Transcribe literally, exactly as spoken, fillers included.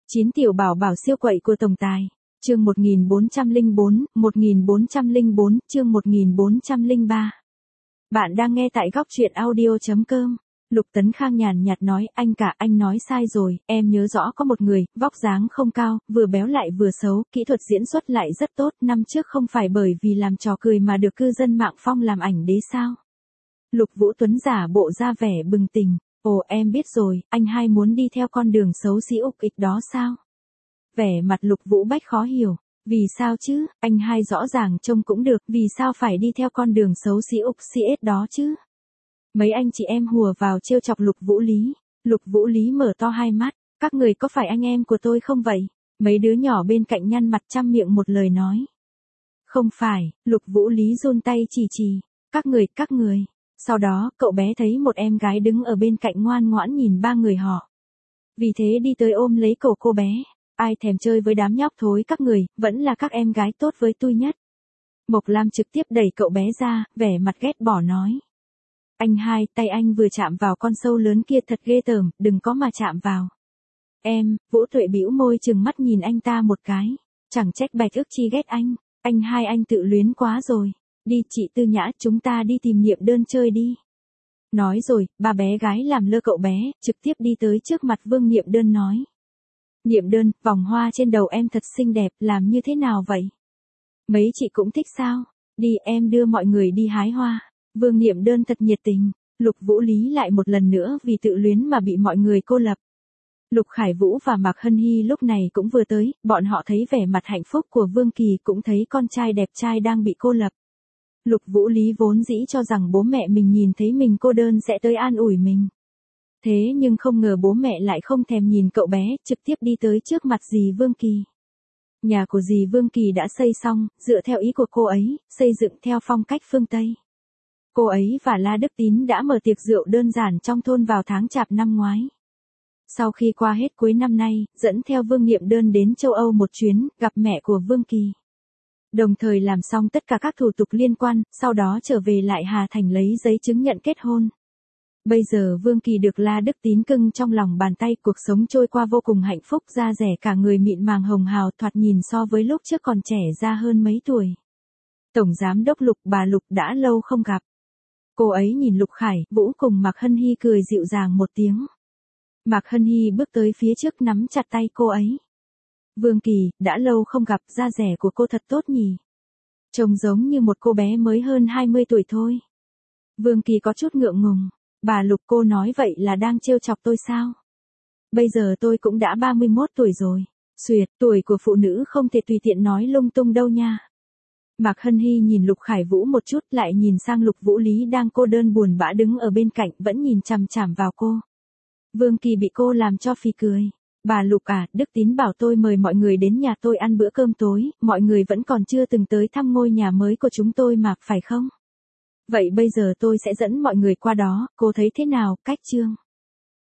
chín tiểu bảo bảo siêu quậy của tổng tài. Chương một nghìn bốn trăm lẻ bốn, một nghìn bốn trăm lẻ bốn, chương một nghìn bốn trăm lẻ ba. Bạn đang nghe tại góc truyện audio chấm com. Lục Tấn Khang nhàn nhạt nói, anh cả anh nói sai rồi, em nhớ rõ có một người, vóc dáng không cao, vừa béo lại vừa xấu, kỹ thuật diễn xuất lại rất tốt, năm trước không phải bởi vì làm trò cười mà được cư dân mạng phong làm ảnh đế sao? Lục Vũ Tuấn giả bộ ra vẻ bừng tỉnh, ồ em biết rồi, anh hai muốn đi theo con đường xấu xí ục ịch đó sao? Vẻ mặt Lục Vũ Bách khó hiểu, vì sao chứ, anh hai rõ ràng trông cũng được, vì sao phải đi theo con đường xấu xí ục xí ết đó chứ? Mấy anh chị em hùa vào trêu chọc Lục Vũ Lý, Lục Vũ Lý mở to hai mắt, các người có phải anh em của tôi không vậy? Mấy đứa nhỏ bên cạnh nhăn mặt trăm miệng một lời nói. Không phải, Lục Vũ Lý run tay chỉ chỉ, các người, các người. Sau đó, cậu bé thấy một em gái đứng ở bên cạnh ngoan ngoãn nhìn ba người họ. Vì thế đi tới ôm lấy cổ cô bé, ai thèm chơi với đám nhóc thối các người, vẫn là các em gái tốt với tôi nhất. Mộc Lam trực tiếp đẩy cậu bé ra, vẻ mặt ghét bỏ nói. Anh hai, tay anh vừa chạm vào con sâu lớn kia thật ghê tởm, đừng có mà chạm vào. Em, Vũ Tuệ bĩu môi chừng mắt nhìn anh ta một cái, chẳng trách Bạch Ước Chi ghét anh, anh hai anh tự luyến quá rồi. Đi chị Tư Nhã, chúng ta đi tìm Niệm Đơn chơi đi. Nói rồi, ba bé gái làm lơ cậu bé, trực tiếp đi tới trước mặt Vương Niệm Đơn nói. Niệm Đơn, vòng hoa trên đầu em thật xinh đẹp, làm như thế nào vậy? Mấy chị cũng thích sao? Đi em đưa mọi người đi hái hoa. Vương Niệm Đơn thật nhiệt tình, Lục Vũ Lý lại một lần nữa vì tự luyến mà bị mọi người cô lập. Lục Khải Vũ và Mạc Hân Hy lúc này cũng vừa tới, bọn họ thấy vẻ mặt hạnh phúc của Vương Kỳ cũng thấy con trai đẹp trai đang bị cô lập. Lục Vũ Lý vốn dĩ cho rằng bố mẹ mình nhìn thấy mình cô đơn sẽ tới an ủi mình. Thế nhưng không ngờ bố mẹ lại không thèm nhìn cậu bé, trực tiếp đi tới trước mặt dì Vương Kỳ. Nhà của dì Vương Kỳ đã xây xong, dựa theo ý của cô ấy, xây dựng theo phong cách phương Tây. Cô ấy và La Đức Tín đã mở tiệc rượu đơn giản trong thôn vào tháng Chạp năm ngoái. Sau khi qua hết cuối năm nay, dẫn theo Vương Niệm Đơn đến châu Âu một chuyến, gặp mẹ của Vương Kỳ. Đồng thời làm xong tất cả các thủ tục liên quan, sau đó trở về lại Hà Thành lấy giấy chứng nhận kết hôn. Bây giờ Vương Kỳ được La Đức Tín cưng trong lòng bàn tay, cuộc sống trôi qua vô cùng hạnh phúc, da rẻ cả người mịn màng hồng hào, thoạt nhìn so với lúc trước còn trẻ ra hơn mấy tuổi. Tổng giám đốc Lục, bà Lục đã lâu không gặp. Cô ấy nhìn Lục Khải Vũ cùng Mạc Hân Hy cười dịu dàng một tiếng. Mạc Hân Hy bước tới phía trước nắm chặt tay cô ấy. Vương Kỳ, đã lâu không gặp, da rẻ của cô thật tốt nhỉ. Trông giống như một cô bé mới hơn hai mươi tuổi thôi. Vương Kỳ có chút ngượng ngùng. Bà Lục, cô nói vậy là đang trêu chọc tôi sao? Bây giờ tôi cũng đã ba mươi mốt tuổi rồi. Xuyệt, tuổi của phụ nữ không thể tùy tiện nói lung tung đâu nha. Mạc Hân Hy nhìn Lục Khải Vũ một chút, lại nhìn sang Lục Vũ Lý đang cô đơn buồn bã đứng ở bên cạnh, vẫn nhìn chằm chằm vào cô. Vương Kỳ bị cô làm cho phì cười. Bà Lục à, Đức Tín bảo tôi mời mọi người đến nhà tôi ăn bữa cơm tối, mọi người vẫn còn chưa từng tới thăm ngôi nhà mới của chúng tôi mà, phải không? Vậy bây giờ tôi sẽ dẫn mọi người qua đó, cô thấy thế nào, cách chương?